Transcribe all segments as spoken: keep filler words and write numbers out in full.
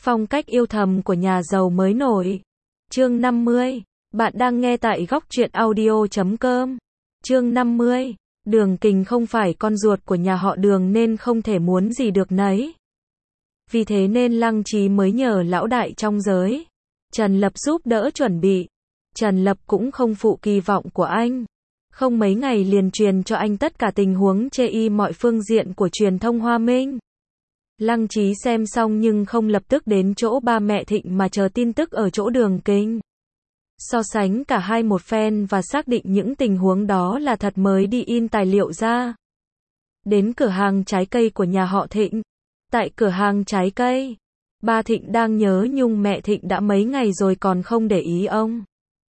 Phong cách yêu thầm của nhà giàu mới nổi. Chương năm mươi. Bạn đang nghe tại góc truyện audio chấm com. Chương năm mươi. Đường Kình không phải con ruột của nhà họ Đường nên không thể muốn gì được nấy. Vì thế nên Lăng Chí mới nhờ lão đại trong giới, Trần Lập giúp đỡ chuẩn bị. Trần Lập cũng không phụ kỳ vọng của anh. Không mấy ngày liền truyền cho anh tất cả tình huống chê y mọi phương diện của truyền thông Hoa Minh. Lăng Chí xem xong nhưng không lập tức đến chỗ ba mẹ Thịnh mà chờ tin tức ở chỗ Đường Kình. So sánh cả hai một phen và xác định những tình huống đó là thật mới đi in tài liệu ra. Đến cửa hàng trái cây của nhà họ Thịnh. Tại cửa hàng trái cây, ba Thịnh đang nhớ nhung mẹ Thịnh đã mấy ngày rồi còn không để ý ông.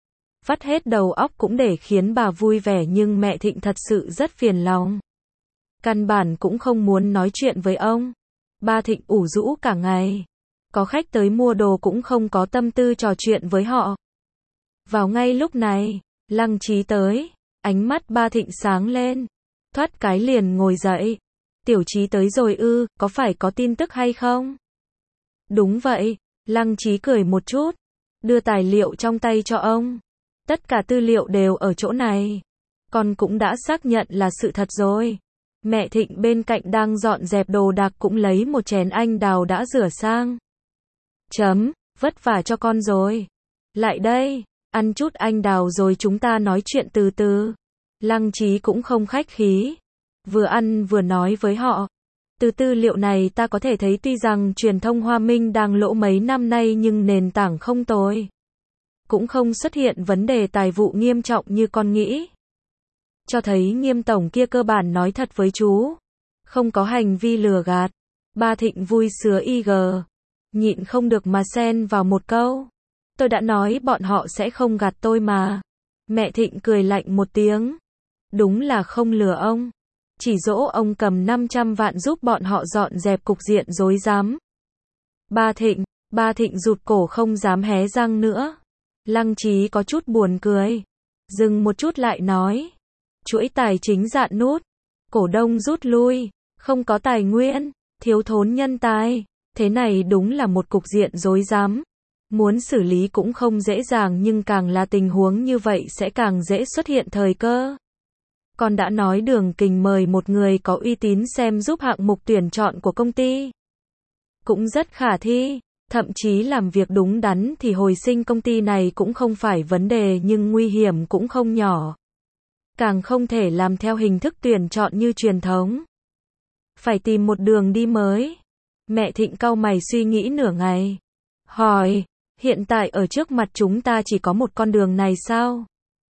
Vắt hết đầu óc cũng để khiến bà vui vẻ nhưng mẹ Thịnh thật sự rất phiền lòng. Căn bản cũng không muốn nói chuyện với ông. Ba Thịnh ủ rũ cả ngày. Có khách tới mua đồ cũng không có tâm tư trò chuyện với họ. Vào ngay lúc này, Lăng Chí tới. Ánh mắt ba Thịnh sáng lên. Thoát cái liền ngồi dậy. Tiểu Chí tới rồi ư, có phải có tin tức hay không? Đúng vậy, Lăng Chí cười một chút. Đưa tài liệu trong tay cho ông. Tất cả tư liệu đều ở chỗ này. Con cũng đã xác nhận là sự thật rồi. Mẹ Thịnh bên cạnh đang dọn dẹp đồ đạc cũng lấy một chén anh đào đã rửa sang. Chấm, vất vả cho con rồi. Lại đây, ăn chút anh đào rồi chúng ta nói chuyện từ từ. Lăng Chí cũng không khách khí. Vừa ăn vừa nói với họ. Từ tư liệu này ta có thể thấy tuy rằng truyền thông Hoa Minh đang lỗ mấy năm nay nhưng nền tảng không tồi. Cũng không xuất hiện vấn đề tài vụ nghiêm trọng như con nghĩ. Cho thấy Nghiêm tổng kia cơ bản nói thật với chú. Không có hành vi lừa gạt. Ba Thịnh vui sứa y gờ. Nhịn không được mà xen vào một câu. Tôi đã nói bọn họ sẽ không gạt tôi mà. Mẹ Thịnh cười lạnh một tiếng. Đúng là không lừa ông. Chỉ dỗ ông cầm năm trăm vạn giúp bọn họ dọn dẹp cục diện rối rắm. Ba Thịnh, ba Thịnh rụt cổ không dám hé răng nữa. Lăng Chí có chút buồn cười. Dừng một chút lại nói. Chuỗi tài chính dạn nút. Cổ đông rút lui. Không có tài nguyên. Thiếu thốn nhân tài. Thế này đúng là một cục diện rối rắm. Muốn xử lý cũng không dễ dàng nhưng càng là tình huống như vậy sẽ càng dễ xuất hiện thời cơ. Con đã nói Đường Kình mời một người có uy tín xem giúp hạng mục tuyển chọn của công ty. Cũng rất khả thi. Thậm chí làm việc đúng đắn thì hồi sinh công ty này cũng không phải vấn đề nhưng nguy hiểm cũng không nhỏ. Càng không thể làm theo hình thức tuyển chọn như truyền thống. Phải tìm một đường đi mới. Mẹ Thịnh cau mày suy nghĩ nửa ngày. Hỏi, hiện tại ở trước mặt chúng ta chỉ có một con đường này sao?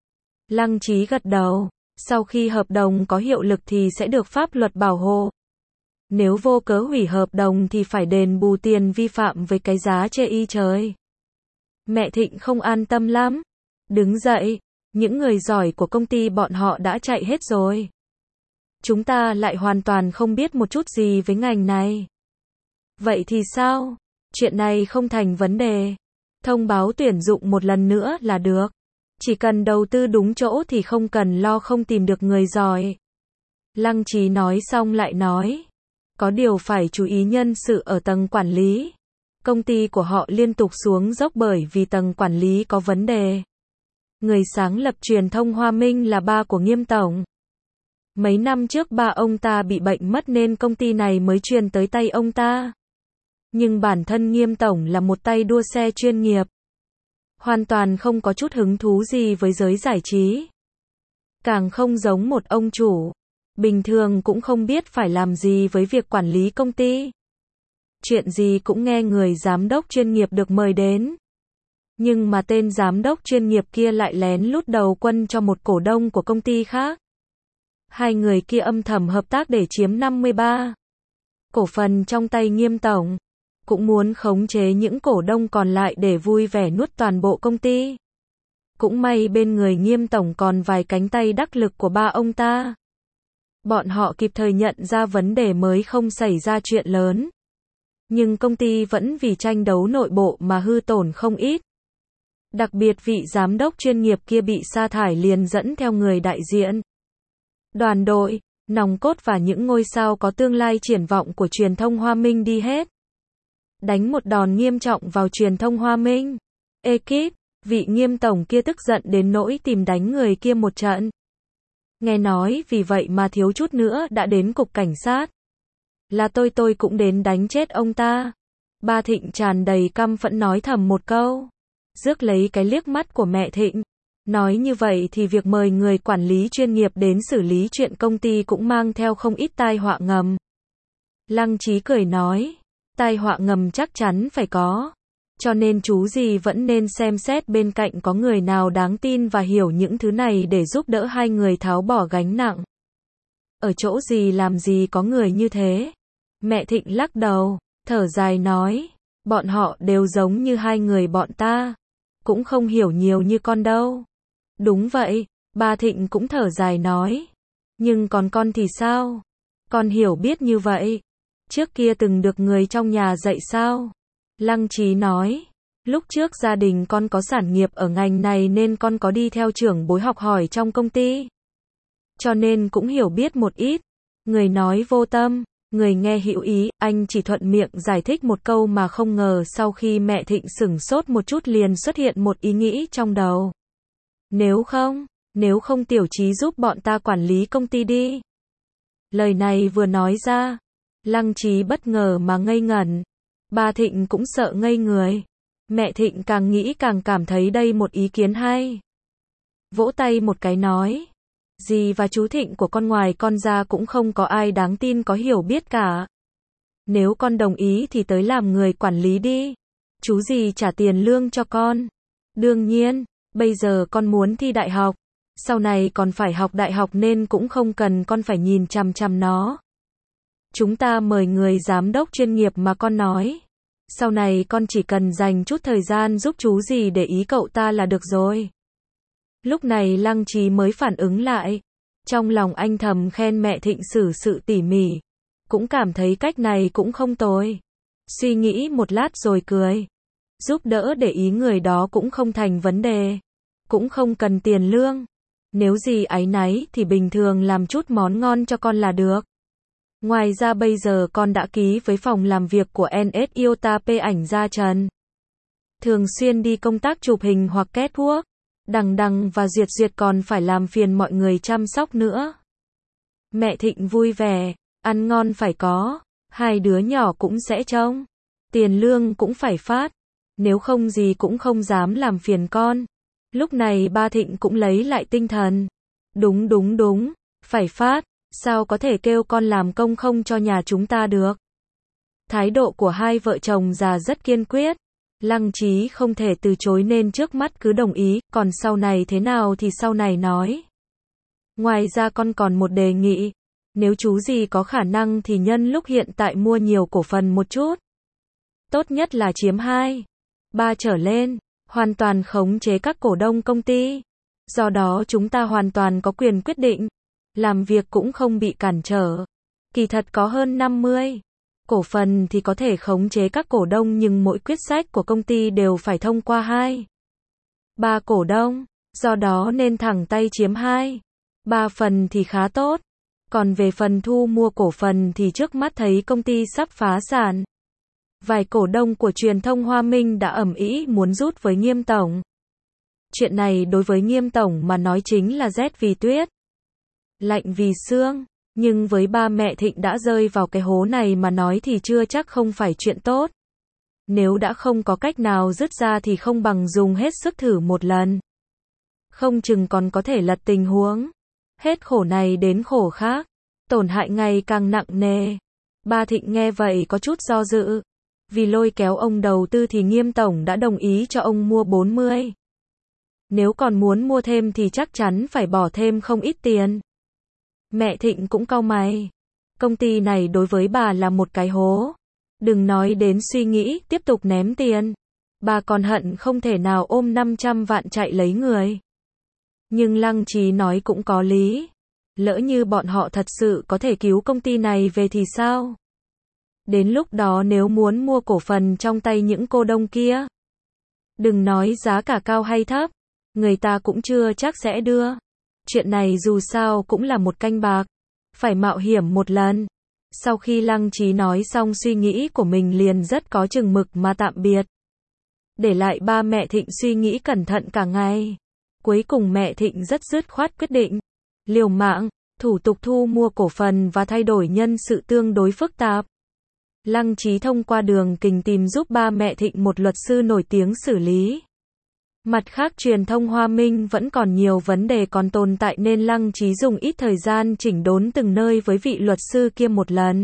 Lăng Chí gật đầu. Sau khi hợp đồng có hiệu lực thì sẽ được pháp luật bảo hộ. Nếu vô cớ hủy hợp đồng thì phải đền bù tiền vi phạm với cái giá chê y trời. Mẹ Thịnh không an tâm lắm. Đứng dậy. Những người giỏi của công ty bọn họ đã chạy hết rồi. Chúng ta lại hoàn toàn không biết một chút gì với ngành này. Vậy thì sao? Chuyện này không thành vấn đề. Thông báo tuyển dụng một lần nữa là được. Chỉ cần đầu tư đúng chỗ thì không cần lo không tìm được người giỏi. Lăng Chí nói xong lại nói. Có điều phải chú ý nhân sự ở tầng quản lý. Công ty của họ liên tục xuống dốc bởi vì tầng quản lý có vấn đề. Người sáng lập truyền thông Hoa Minh là ba của Nghiêm tổng. Mấy năm trước ba ông ta bị bệnh mất nên công ty này mới truyền tới tay ông ta. Nhưng bản thân Nghiêm tổng là một tay đua xe chuyên nghiệp. Hoàn toàn không có chút hứng thú gì với giới giải trí. Càng không giống một ông chủ. Bình thường cũng không biết phải làm gì với việc quản lý công ty. Chuyện gì cũng nghe người giám đốc chuyên nghiệp được mời đến. Nhưng mà tên giám đốc chuyên nghiệp kia lại lén lút đầu quân cho một cổ đông của công ty khác. Hai người kia âm thầm hợp tác để chiếm năm mươi ba cổ phần trong tay Nghiêm tổng. Cũng muốn khống chế những cổ đông còn lại để vui vẻ nuốt toàn bộ công ty. Cũng may bên người Nghiêm tổng còn vài cánh tay đắc lực của ba ông ta. Bọn họ kịp thời nhận ra vấn đề mới không xảy ra chuyện lớn. Nhưng công ty vẫn vì tranh đấu nội bộ mà hư tổn không ít. Đặc biệt vị giám đốc chuyên nghiệp kia bị sa thải liền dẫn theo người đại diện. Đoàn đội, nòng cốt và những ngôi sao có tương lai triển vọng của truyền thông Hoa Minh đi hết. đánh một đòn nghiêm trọng vào truyền thông Hoa Minh. Ekip, vị Nghiêm tổng kia tức giận đến nỗi tìm đánh người kia một trận. Nghe nói vì vậy mà thiếu chút nữa đã đến cục cảnh sát. Là tôi tôi cũng đến đánh chết ông ta. Ba Thịnh tràn đầy căm phẫn nói thầm một câu. Rước lấy cái liếc mắt của mẹ Thịnh. Nói như vậy thì việc mời người quản lý chuyên nghiệp đến xử lý chuyện công ty cũng mang theo không ít tai họa ngầm. Lăng Chí cười nói, tai họa ngầm chắc chắn phải có. Cho nên chú gì vẫn nên xem xét bên cạnh có người nào đáng tin và hiểu những thứ này để giúp đỡ hai người tháo bỏ gánh nặng. Ở chỗ gì làm gì có người như thế. Mẹ Thịnh lắc đầu, thở dài nói, bọn họ đều giống như hai người bọn ta. Cũng không hiểu nhiều như con đâu. Đúng vậy, ba Thịnh cũng thở dài nói. Nhưng còn con thì sao? Con hiểu biết như vậy. Trước kia từng được người trong nhà dạy sao? Lăng Chí nói, lúc trước gia đình con có sản nghiệp ở ngành này nên con có đi theo trưởng bối học hỏi trong công ty. Cho nên cũng hiểu biết một ít. Người nói vô tâm, người nghe hữu ý, anh chỉ thuận miệng giải thích một câu mà không ngờ sau khi mẹ Thịnh sửng sốt một chút liền xuất hiện một ý nghĩ trong đầu. Nếu không, nếu không Tiểu Chí giúp bọn ta quản lý công ty đi. Lời này vừa nói ra, Lăng Chí bất ngờ mà ngây ngẩn. Ba Thịnh cũng sợ ngây người. Mẹ Thịnh càng nghĩ càng cảm thấy đây một ý kiến hay. Vỗ tay một cái nói, dì và chú Thịnh của con ngoài con ra cũng không có ai đáng tin có hiểu biết cả. Nếu con đồng ý thì tới làm người quản lý đi. Chú dì trả tiền lương cho con. Đương nhiên, bây giờ con muốn thi đại học. Sau này còn phải học đại học nên cũng không cần con phải nhìn chằm chằm nó. Chúng ta mời người giám đốc chuyên nghiệp mà con nói. Sau này con chỉ cần dành chút thời gian giúp chú gì để ý cậu ta là được rồi. Lúc này Lăng Chí mới phản ứng lại. Trong lòng anh thầm khen mẹ Thịnh xử sự tỉ mỉ. Cũng cảm thấy cách này cũng không tồi. Suy nghĩ một lát rồi cười. Giúp đỡ để ý người đó cũng không thành vấn đề. Cũng không cần tiền lương. Nếu gì áy náy thì bình thường làm chút món ngon cho con là được. Ngoài ra bây giờ con đã ký với phòng làm việc của en ét Iota P ảnh gia Trần. Thường xuyên đi công tác chụp hình hoặc catwalk. Đằng đằng và duyệt duyệt còn phải làm phiền mọi người chăm sóc nữa. Mẹ Thịnh vui vẻ, ăn ngon phải có, hai đứa nhỏ cũng sẽ trông. Tiền lương cũng phải phát, nếu không gì cũng không dám làm phiền con. Lúc này ba Thịnh cũng lấy lại tinh thần. Đúng đúng đúng, phải phát, sao có thể kêu con làm công không cho nhà chúng ta được. Thái độ của hai vợ chồng già rất kiên quyết. Lăng Chí không thể từ chối nên trước mắt cứ đồng ý, còn sau này thế nào thì sau này nói. Ngoài ra con còn một đề nghị, nếu chú gì có khả năng thì nhân lúc hiện tại mua nhiều cổ phần một chút. Tốt nhất là chiếm hai, ba trở lên, hoàn toàn khống chế các cổ đông công ty. Do đó chúng ta hoàn toàn có quyền quyết định, làm việc cũng không bị cản trở. Kỳ thật có hơn năm mươi cổ phần thì có thể khống chế các cổ đông nhưng mỗi quyết sách của công ty đều phải thông qua hai, ba cổ đông, do đó nên thẳng tay chiếm hai, ba phần thì khá tốt. Còn về phần thu mua cổ phần thì trước mắt thấy công ty sắp phá sản. Vài cổ đông của truyền thông Hoa Minh đã ầm ĩ muốn rút với Nghiêm tổng. Chuyện này đối với Nghiêm tổng mà nói chính là rét vì tuyết, lạnh vì xương. Nhưng với ba mẹ Thịnh đã rơi vào cái hố này mà nói thì chưa chắc không phải chuyện tốt. Nếu đã không có cách nào dứt ra thì không bằng dùng hết sức thử một lần. Không chừng còn có thể lật tình huống. Hết khổ này đến khổ khác. Tổn hại ngày càng nặng nề. Ba Thịnh nghe vậy có chút do dự. Vì lôi kéo ông đầu tư thì Nghiêm tổng đã đồng ý cho ông mua bốn mươi. Nếu còn muốn mua thêm thì chắc chắn phải bỏ thêm không ít tiền. Mẹ Thịnh cũng cau mày. Công ty này đối với bà là một cái hố. Đừng nói đến suy nghĩ tiếp tục ném tiền. Bà còn hận không thể nào ôm năm trăm vạn chạy lấy người. Nhưng Lăng Chí nói cũng có lý. Lỡ như bọn họ thật sự có thể cứu công ty này về thì sao? Đến lúc đó nếu muốn mua cổ phần trong tay những cô đông kia, đừng nói giá cả cao hay thấp, người ta cũng chưa chắc sẽ đưa. Chuyện này dù sao cũng là một canh bạc, phải mạo hiểm một lần. Sau khi Lăng Chí nói xong suy nghĩ của mình liền rất có chừng mực mà tạm biệt. Để lại ba mẹ Thịnh suy nghĩ cẩn thận cả ngày. Cuối cùng mẹ Thịnh rất dứt khoát quyết định. Liều mạng, thủ tục thu mua cổ phần và thay đổi nhân sự tương đối phức tạp. Lăng Chí thông qua Đường Kình tìm giúp ba mẹ Thịnh một luật sư nổi tiếng xử lý. Mặt khác truyền thông Hoa Minh vẫn còn nhiều vấn đề còn tồn tại nên Lăng Chí dùng ít thời gian chỉnh đốn từng nơi với vị luật sư kia một lần.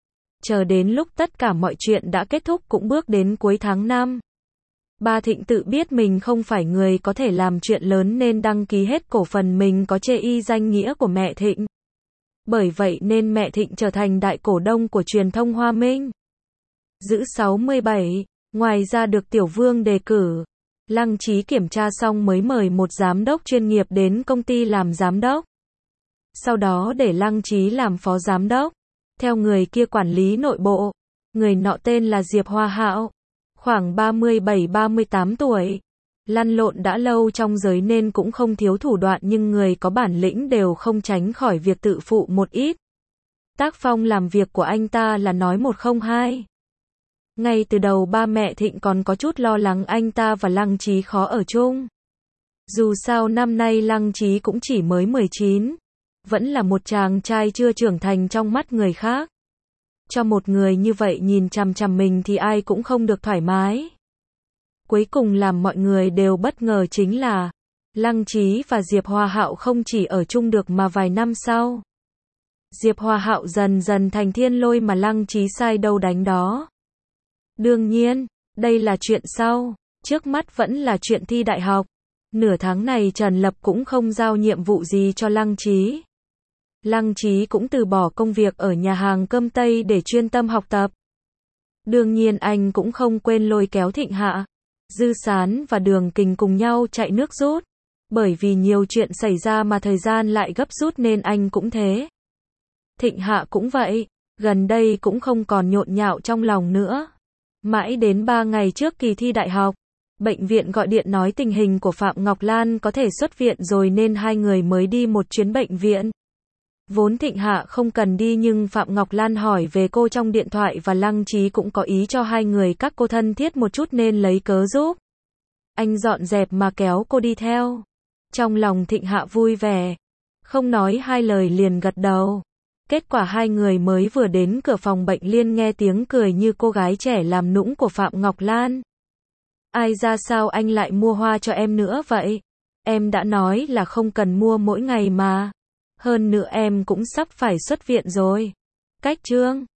Chờ đến lúc tất cả mọi chuyện đã kết thúc cũng bước đến cuối tháng năm. Ba Thịnh tự biết mình không phải người có thể làm chuyện lớn nên đăng ký hết cổ phần mình có chê y danh nghĩa của mẹ Thịnh. Bởi vậy nên mẹ Thịnh trở thành đại cổ đông của truyền thông Hoa Minh. Giữ sáu mươi bảy, ngoài ra được Tiểu Vương đề cử. Lăng Chí kiểm tra xong mới mời một giám đốc chuyên nghiệp đến công ty làm giám đốc. Sau đó để Lăng Chí làm phó giám đốc. Theo người kia quản lý nội bộ. Người nọ tên là Diệp Hoa Hạo. Khoảng ba mươi bảy ba mươi tám tuổi. Lăn lộn đã lâu trong giới nên cũng không thiếu thủ đoạn nhưng người có bản lĩnh đều không tránh khỏi việc tự phụ một ít. Tác phong làm việc của anh ta là nói một không hai. Ngay từ đầu ba mẹ Thịnh còn có chút lo lắng anh ta và Lăng Chí khó ở chung. Dù sao năm nay Lăng Chí cũng chỉ mới mười chín. Vẫn là một chàng trai chưa trưởng thành trong mắt người khác. Cho một người như vậy nhìn chằm chằm mình thì ai cũng không được thoải mái. Cuối cùng làm mọi người đều bất ngờ chính là Lăng Chí và Diệp Hoa Hạo không chỉ ở chung được mà vài năm sau. Diệp Hoa Hạo dần dần thành thiên lôi mà Lăng Chí sai đâu đánh đó. Đương nhiên, đây là chuyện sau, trước mắt vẫn là chuyện thi đại học. Nửa tháng này Trần Lập cũng không giao nhiệm vụ gì cho Lăng Chí. Lăng Chí cũng từ bỏ công việc ở nhà hàng cơm Tây để chuyên tâm học tập. Đương nhiên anh cũng không quên lôi kéo Thịnh Hạ, Dư Sán và Đường Kình cùng nhau chạy nước rút. Bởi vì nhiều chuyện xảy ra mà thời gian lại gấp rút nên anh cũng thế. Thịnh Hạ cũng vậy, gần đây cũng không còn nhộn nhạo trong lòng nữa. Mãi đến ba ngày trước kỳ thi đại học, bệnh viện gọi điện nói tình hình của Phạm Ngọc Lan có thể xuất viện rồi nên hai người mới đi một chuyến bệnh viện. Vốn Thịnh Hạ không cần đi nhưng Phạm Ngọc Lan hỏi về cô trong điện thoại và Lăng Chí cũng có ý cho hai người các cô thân thiết một chút nên lấy cớ giúp. Anh dọn dẹp mà kéo cô đi theo. Trong lòng Thịnh Hạ vui vẻ, không nói hai lời liền gật đầu. Kết quả hai người mới vừa đến cửa phòng bệnh liền nghe tiếng cười như cô gái trẻ làm nũng của Phạm Ngọc Lan. Ai ra sao anh lại mua hoa cho em nữa vậy? Em đã nói là không cần mua mỗi ngày mà. Hơn nữa em cũng sắp phải xuất viện rồi. Cách chương